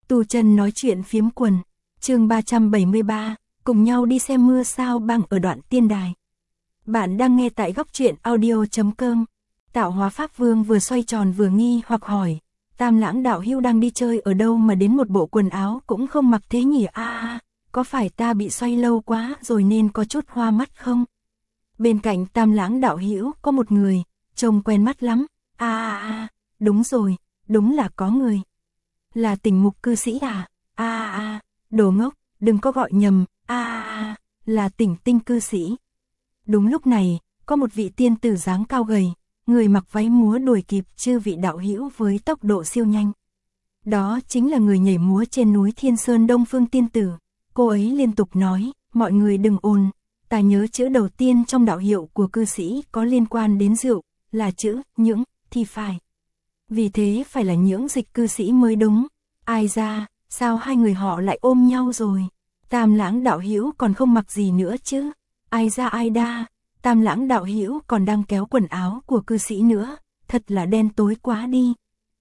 Tu chân nói chuyện phiếm quần, chương 373, cùng nhau đi xem mưa sao băng ở đoạn tiên đài. Bạn đang nghe tại góc truyện audio.com. Tạo Hóa Pháp Vương vừa xoay tròn vừa nghi hoặc hỏi, Tam Lãng đạo hữu đang đi chơi ở đâu mà đến một bộ quần áo cũng không mặc thế nhỉ? Có phải ta bị xoay lâu quá rồi nên có chút hoa mắt không? Bên cạnh Tam Lãng đạo hữu có một người, trông quen mắt lắm. Đúng rồi, đúng là có người. Là Tỉnh Mục cư sĩ à? Đồ ngốc, đừng có gọi nhầm, là Tỉnh Tinh cư sĩ. Đúng lúc này, có một vị tiên tử dáng cao gầy, người mặc váy múa đuổi kịp chư vị đạo hữu với tốc độ siêu nhanh. Đó chính là người nhảy múa trên núi Thiên Sơn Đông Phương tiên tử. Cô ấy liên tục nói, mọi người đừng ồn, ta nhớ chữ đầu tiên trong đạo hiệu của cư sĩ có liên quan đến rượu, là chữ nhưỡng, thì phải. Vì thế phải là Nhưỡng Dịch cư sĩ mới đúng. Ai ra, sao hai người họ lại ôm nhau rồi? Tam Lãng đạo hữu còn không mặc gì nữa chứ? Ai ra ai đa, Tam Lãng đạo hữu còn đang kéo quần áo của cư sĩ nữa, thật là đen tối quá đi.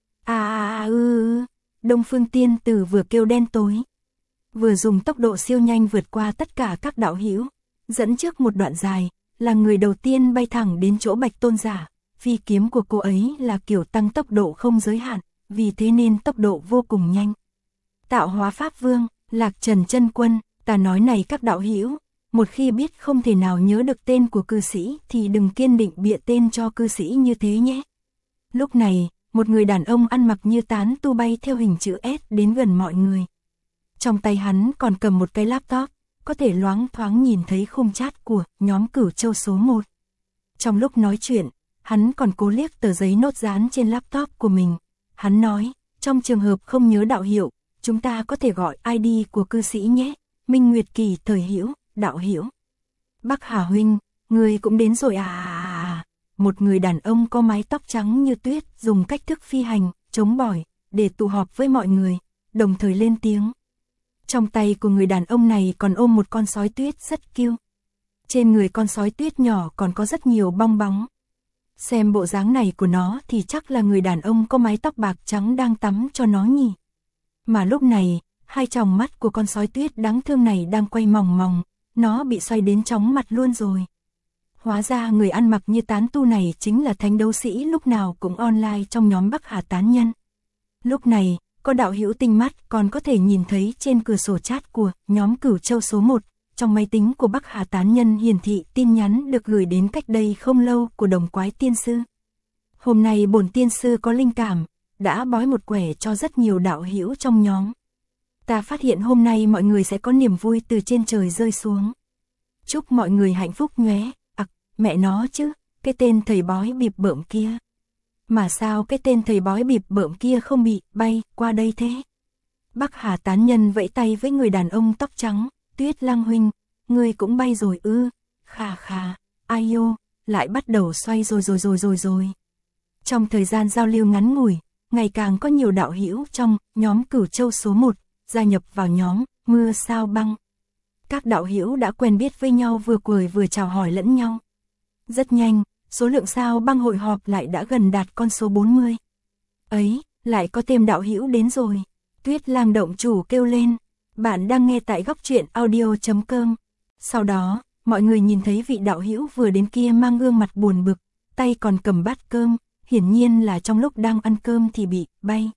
Đông Phương tiên tử vừa kêu đen tối, vừa dùng tốc độ siêu nhanh vượt qua tất cả các đạo hữu, dẫn trước một đoạn dài, là người đầu tiên bay thẳng đến chỗ Bạch Tôn giả. Phi kiếm của cô ấy là kiểu tăng tốc độ không giới hạn, vì thế nên tốc độ vô cùng nhanh. Tạo Hóa Pháp Vương, Lạc Trần chân quân, ta nói này các đạo hữu, một khi biết không thể nào nhớ được tên của cư sĩ thì đừng kiên định bịa tên cho cư sĩ như thế nhé. Lúc này, một người đàn ông ăn mặc như tán tu bay theo hình chữ S đến gần mọi người. Trong tay hắn còn cầm một cái laptop, có thể loáng thoáng nhìn thấy khung chat của nhóm Cửu Châu số 1. Trong lúc nói chuyện, hắn còn cố liếc tờ giấy nốt dán trên laptop của mình. Hắn nói, trong trường hợp không nhớ đạo hiệu, chúng ta có thể gọi ID của cư sĩ nhé. Minh Nguyệt Kỳ Thời Hữu, đạo hữu. Bắc Hà huynh, người cũng đến rồi à? Một người đàn ông có mái tóc trắng như tuyết dùng cách thức phi hành, chống bỏi, để tụ họp với mọi người, đồng thời lên tiếng. Trong tay của người đàn ông này còn ôm một con sói tuyết rất cute. Trên người con sói tuyết nhỏ còn có rất nhiều bong bóng. Xem bộ dáng này của nó thì chắc là người đàn ông có mái tóc bạc trắng đang tắm cho nó nhỉ. Mà lúc này, hai tròng mắt của con sói tuyết đáng thương này đang quay mòng mòng, nó bị xoay đến chóng mặt luôn rồi. Hóa ra người ăn mặc như tán tu này chính là thánh đấu sĩ lúc nào cũng online trong nhóm Bắc Hà tán nhân. Lúc này, có đạo hữu tinh mắt còn có thể nhìn thấy trên cửa sổ chat của nhóm Cửu Châu số 1. Trong máy tính của Bắc Hà tán nhân hiển thị tin nhắn được gửi đến cách đây không lâu của Đồng Quái Tiên Sư. Hôm nay bổn tiên sư có linh cảm, đã bói một quẻ cho rất nhiều đạo hữu trong nhóm. Ta phát hiện hôm nay mọi người sẽ có niềm vui từ trên trời rơi xuống. Chúc mọi người hạnh phúc nhé. Mẹ nó chứ, cái tên thầy bói bịp bợm kia. Mà sao cái tên thầy bói bịp bợm kia không bị bay qua đây thế? Bắc Hà tán nhân vẫy tay với người đàn ông tóc trắng. Tuyết Lăng huynh, ngươi cũng bay rồi ư? Khà, ai ô, lại bắt đầu xoay rồi. Trong thời gian giao lưu ngắn ngủi, ngày càng có nhiều đạo hữu trong nhóm Cửu Châu số 1 gia nhập vào nhóm Mưa Sao Băng. Các đạo hữu đã quen biết với nhau, vừa cười vừa chào hỏi lẫn nhau. Rất nhanh, số lượng sao băng hội họp lại đã gần đạt con số 40. Ấy, lại có thêm đạo hữu đến rồi. Tuyết Lang động chủ kêu lên. Bạn đang nghe tại góc truyện audio.com. Sau đó, mọi người nhìn thấy vị đạo hữu vừa đến kia mang gương mặt buồn bực, tay còn cầm bát cơm, hiển nhiên là trong lúc đang ăn cơm thì bị bay.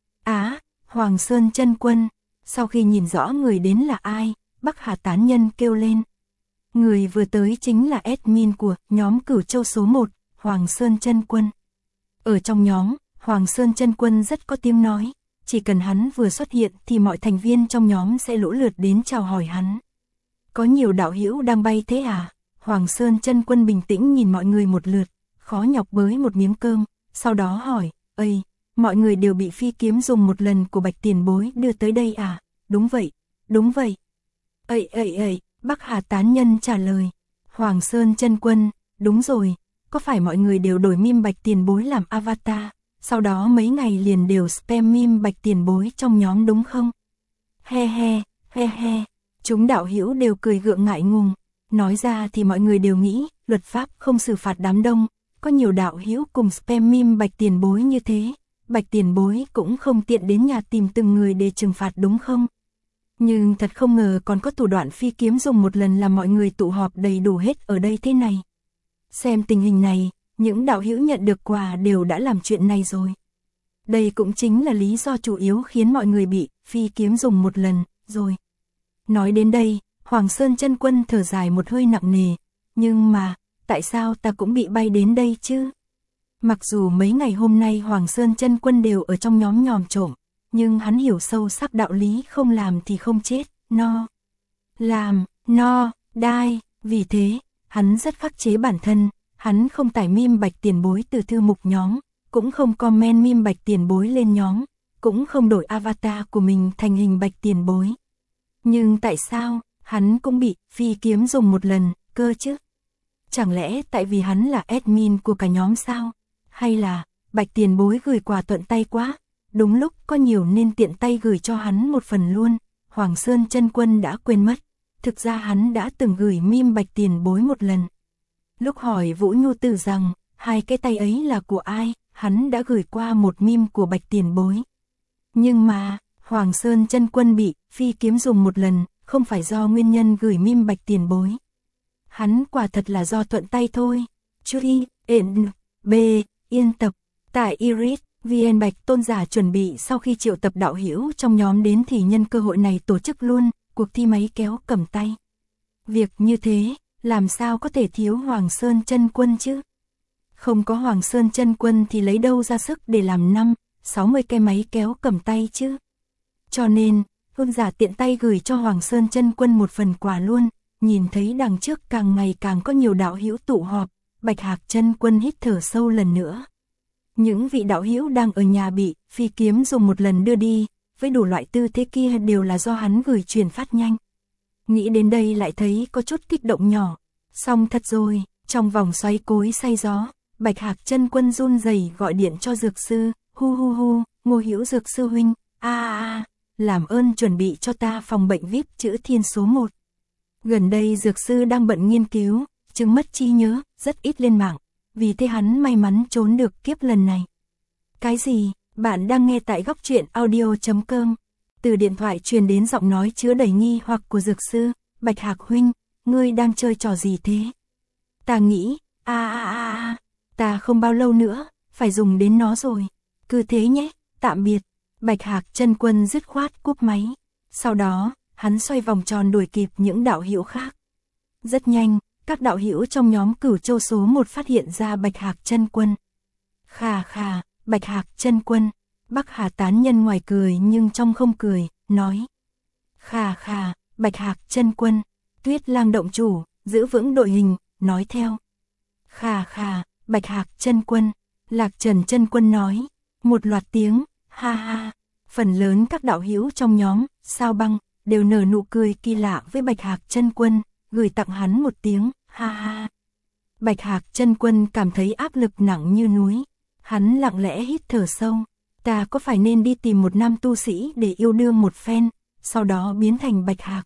Hoàng Sơn chân quân. Sau khi nhìn rõ người đến là ai, Bắc Hà tán nhân kêu lên. Người vừa tới chính là admin của nhóm Cửu Châu số 1, Hoàng Sơn chân quân. Ở trong nhóm, Hoàng Sơn chân quân rất có tiếng nói. Chỉ cần hắn vừa xuất hiện thì mọi thành viên trong nhóm sẽ lũ lượt đến chào hỏi hắn. Có nhiều đạo hữu đang bay thế à? Hoàng Sơn chân quân bình tĩnh nhìn mọi người một lượt, khó nhọc bới một miếng cơm, sau đó hỏi, ây, mọi người đều bị phi kiếm dùng một lần của Bạch tiền bối đưa tới đây à? Đúng vậy. Ây, Bắc Hà tán nhân trả lời. Hoàng Sơn chân quân, đúng rồi, có phải mọi người đều đổi meme Bạch tiền bối làm avatar? Sau đó mấy ngày liền đều spam meme Bạch tiền bối trong nhóm đúng không? He. Chúng đạo hữu đều cười gượng ngại ngùng. Nói ra thì mọi người đều nghĩ, luật pháp không xử phạt đám đông. Có nhiều đạo hữu cùng spam meme Bạch tiền bối như thế. Bạch tiền bối cũng không tiện đến nhà tìm từng người để trừng phạt đúng không? Nhưng thật không ngờ còn có thủ đoạn phi kiếm dùng một lần làm mọi người tụ họp đầy đủ hết ở đây thế này. Xem tình hình này, những đạo hữu nhận được quà đều đã làm chuyện này rồi. Đây cũng chính là lý do chủ yếu khiến mọi người bị phi kiếm dùng một lần rồi. Nói đến đây, Hoàng Sơn Chân Quân thở dài một hơi nặng nề, nhưng mà, tại sao ta cũng bị bay đến đây chứ? Mặc dù mấy ngày hôm nay Hoàng Sơn Chân Quân đều ở trong nhóm nhòm trộm, nhưng hắn hiểu sâu sắc đạo lý không làm thì không chết, no. Làm, no, đai, vì thế, hắn rất khắc chế bản thân, hắn không tải meme Bạch tiền bối từ thư mục nhóm, cũng không comment meme Bạch tiền bối lên nhóm, cũng không đổi avatar của mình thành hình Bạch tiền bối. Nhưng tại sao, hắn cũng bị phi kiếm dùng một lần, cơ chứ? Chẳng lẽ tại vì hắn là admin của cả nhóm sao? Hay là, Bạch tiền bối gửi quà thuận tay quá, đúng lúc có nhiều nên tiện tay gửi cho hắn một phần luôn, Hoàng Sơn Chân Quân đã quên mất, thực ra hắn đã từng gửi meme Bạch tiền bối một lần. Lúc hỏi Vũ Nhu Tử rằng, hai cái tay ấy là của ai, hắn đã gửi qua một meme của Bạch tiền bối. Nhưng mà, Hoàng Sơn Chân Quân bị phi kiếm dùng một lần, không phải do nguyên nhân gửi meme Bạch tiền bối. Hắn quả thật là do thuận tay thôi. Chui, B, yên tập, tại Iris, VN Bạch Tôn giả chuẩn bị sau khi triệu tập đạo hữu trong nhóm đến thì nhân cơ hội này tổ chức luôn cuộc thi máy kéo cầm tay. Việc như thế, làm sao có thể thiếu Hoàng Sơn Chân Quân chứ? Không có Hoàng Sơn Chân Quân thì lấy đâu ra sức để làm 60 cái máy kéo cầm tay chứ? Cho nên, tôn giả tiện tay gửi cho Hoàng Sơn Chân Quân một phần quà luôn. Nhìn thấy đằng trước càng ngày càng có nhiều đạo hữu tụ họp, Bạch Hạc Chân Quân hít thở sâu lần nữa. Những vị đạo hữu đang ở nhà bị phi kiếm dùng một lần đưa đi, với đủ loại tư thế kia đều là do hắn gửi truyền phát nhanh. Nghĩ đến đây lại thấy có chút kích động nhỏ. Xong thật rồi, trong vòng xoáy cối xay gió, Bạch Hạc Chân Quân run rẩy gọi điện cho dược sư, hu, Ngô Hữu dược sư huynh, làm ơn chuẩn bị cho ta phòng bệnh VIP chữ thiên số 1. Gần đây dược sư đang bận nghiên cứu, chứng mất trí nhớ, rất ít lên mạng, vì thế hắn may mắn trốn được kiếp lần này. Cái gì? Bạn đang nghe tại Góc Truyện Audio.com. Từ điện thoại truyền đến giọng nói chứa đầy nghi hoặc của dược sư, Bạch Hạc huynh, ngươi đang chơi trò gì thế? Ta nghĩ, ta không bao lâu nữa, phải dùng đến nó rồi. Cứ thế nhé, tạm biệt. Bạch Hạc Chân Quân dứt khoát cúp máy. Sau đó, hắn xoay vòng tròn đuổi kịp những đạo hữu khác. Rất nhanh, các đạo hữu trong nhóm Cửu Châu số 1 phát hiện ra Bạch Hạc Chân Quân. Khà, Bạch Hạc Chân Quân. Bắc Hà tán nhân ngoài cười nhưng trong không cười, nói. Khà, Bạch Hạc Chân Quân. Tuyết Lang động chủ, giữ vững đội hình, nói theo. Khà, Bạch Hạc Chân Quân. Lạc Trần Chân Quân nói. Một loạt tiếng, ha. Phần lớn các đạo hữu trong nhóm, Sao Băng, đều nở nụ cười kỳ lạ với Bạch Hạc Chân Quân, gửi tặng hắn một tiếng, ha. Bạch Hạc Chân Quân cảm thấy áp lực nặng như núi. Hắn lặng lẽ hít thở sâu. Ta có phải nên đi tìm một nam tu sĩ để yêu đương một phen, sau đó biến thành Bạch Hạc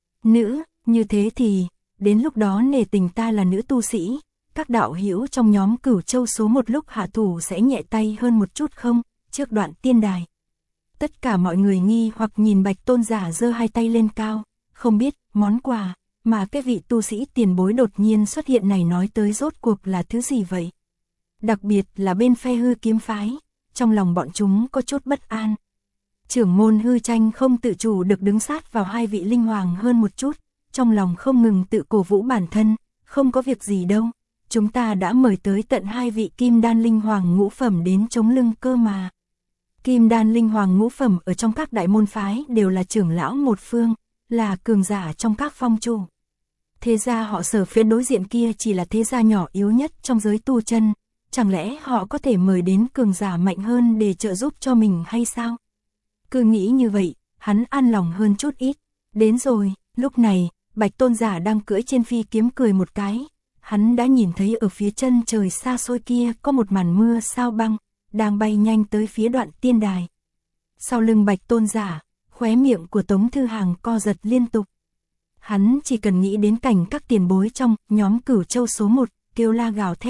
nữ, như thế thì, đến lúc đó nể tình ta là nữ tu sĩ, các đạo hữu trong nhóm Cửu Châu số 1 lúc hạ thủ sẽ nhẹ tay hơn một chút không, trước đoạn tiên đài. Tất cả mọi người nghi hoặc nhìn Bạch Tôn giả giơ hai tay lên cao, không biết món quà mà cái vị tu sĩ tiền bối đột nhiên xuất hiện này nói tới rốt cuộc là thứ gì vậy. Đặc biệt là bên phe Hư Kiếm phái, trong lòng bọn chúng có chút bất an. Trưởng môn Hư Tranh không tự chủ được đứng sát vào hai vị linh hoàng hơn một chút, trong lòng không ngừng tự cổ vũ bản thân, không có việc gì đâu, chúng ta đã mời tới tận hai vị Kim Đan linh hoàng ngũ phẩm đến chống lưng cơ mà. Kim Đan linh hoàng ngũ phẩm ở trong các đại môn phái đều là trưởng lão một phương, là cường giả trong các phong chủ. Thế gia họ Sở phía đối diện kia chỉ là thế gia nhỏ yếu nhất trong giới tu chân, chẳng lẽ họ có thể mời đến cường giả mạnh hơn để trợ giúp cho mình hay sao? Cứ nghĩ như vậy, hắn an lòng hơn chút ít. Đến rồi, lúc này, Bạch Tôn giả đang cưỡi trên phi kiếm cười một cái. Hắn đã nhìn thấy ở phía chân trời xa xôi kia có một màn mưa sao băng, đang bay nhanh tới phía đoạn tiên đài. Sau lưng Bạch Tôn giả, khóe miệng của Tống Thư Hàng co giật liên tục. Hắn chỉ cần nghĩ đến cảnh các tiền bối trong nhóm Cửu Châu số 1 kêu la gào thét,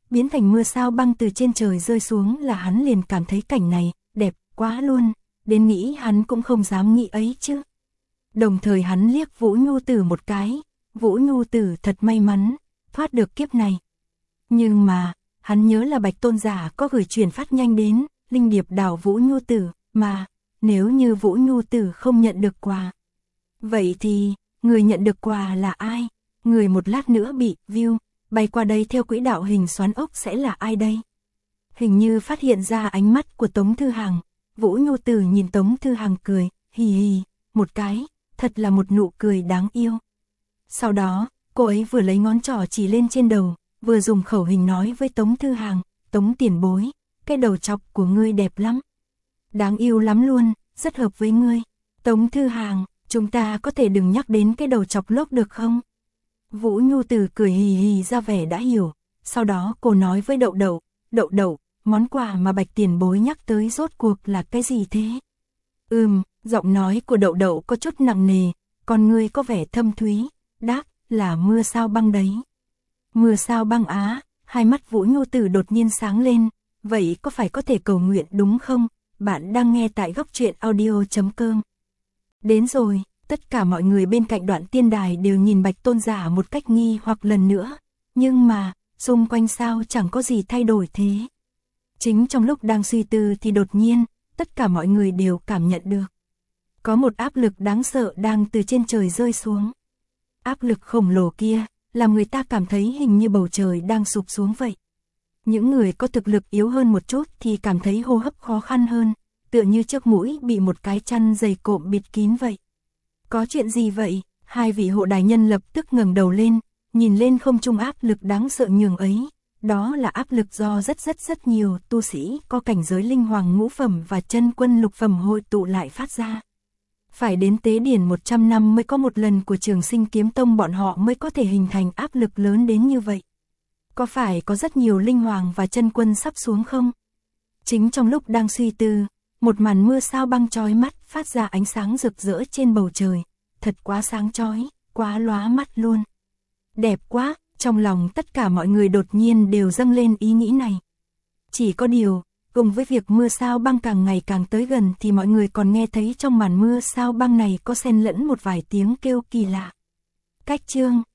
biến thành mưa sao băng từ trên trời rơi xuống là hắn liền cảm thấy cảnh này đẹp quá luôn, đến nghĩ hắn cũng không dám nghĩ ấy chứ. Đồng thời hắn liếc Vũ Nhu Tử một cái, Vũ Nhu Tử thật may mắn, thoát được kiếp này. Nhưng mà, hắn nhớ là Bạch Tôn giả có gửi truyền phát nhanh đến, Linh Điệp đảo Vũ Nhu Tử, mà, nếu như Vũ Nhu Tử không nhận được quà. Vậy thì, người nhận được quà là ai? Người một lát nữa bị, view, bay qua đây theo quỹ đạo hình xoắn ốc sẽ là ai đây? Hình như phát hiện ra ánh mắt của Tống Thư Hằng, Vũ Nhu Tử nhìn Tống Thư Hằng cười, hì hì, một cái, thật là một nụ cười đáng yêu. Sau đó, cô ấy vừa lấy ngón trỏ chỉ lên trên đầu, vừa dùng khẩu hình nói với Tống Thư Hằng, Tống tiền bối, cái đầu chọc của ngươi đẹp lắm. Đáng yêu lắm luôn, rất hợp với ngươi. Tống Thư Hằng, chúng ta có thể đừng nhắc đến cái đầu chọc lốc được không? Vũ Nhu Tử cười hì hì ra vẻ đã hiểu, sau đó cô nói với Đậu Đậu, Đậu Đậu, món quà mà Bạch tiền bối nhắc tới rốt cuộc là cái gì thế? Giọng nói của Đậu Đậu có chút nặng nề, con ngươi có vẻ thâm thúy, đáp, là mưa sao băng đấy. Mưa sao băng á, hai mắt Vũ Nhu Tử đột nhiên sáng lên, vậy có phải có thể cầu nguyện đúng không? Bạn đang nghe tại Góc Truyện Audio.com. Đến rồi, tất cả mọi người bên cạnh Đoạn Tiên Đài đều nhìn Bạch Tôn giả một cách nghi hoặc lần nữa, nhưng mà, xung quanh sao chẳng có gì thay đổi thế. Chính trong lúc đang suy tư thì đột nhiên, tất cả mọi người đều cảm nhận được. Có một áp lực đáng sợ đang từ trên trời rơi xuống. Áp lực khổng lồ kia, làm người ta cảm thấy hình như bầu trời đang sụp xuống vậy. Những người có thực lực yếu hơn một chút thì cảm thấy hô hấp khó khăn hơn, tựa như trước mũi bị một cái chăn dày cộm bịt kín vậy. Có chuyện gì vậy? Hai vị hộ đài nhân lập tức ngẩng đầu lên, nhìn lên không trung áp lực đáng sợ nhường ấy. Đó là áp lực do rất nhiều tu sĩ có cảnh giới linh hoàng ngũ phẩm và chân quân lục phẩm hội tụ lại phát ra. Phải đến tế điển 100 năm mới có một lần của Trường Sinh Kiếm Tông bọn họ mới có thể hình thành áp lực lớn đến như vậy. Có phải có rất nhiều linh hoàng và chân quân sắp xuống không? Chính trong lúc đang suy tư, một màn mưa sao băng chói mắt phát ra ánh sáng rực rỡ trên bầu trời. Thật quá sáng chói, quá lóa mắt luôn. Đẹp quá, trong lòng tất cả mọi người đột nhiên đều dâng lên ý nghĩ này. Chỉ có điều, cùng với việc mưa sao băng càng ngày càng tới gần thì mọi người còn nghe thấy trong màn mưa sao băng này có xen lẫn một vài tiếng kêu kỳ lạ. Cách chương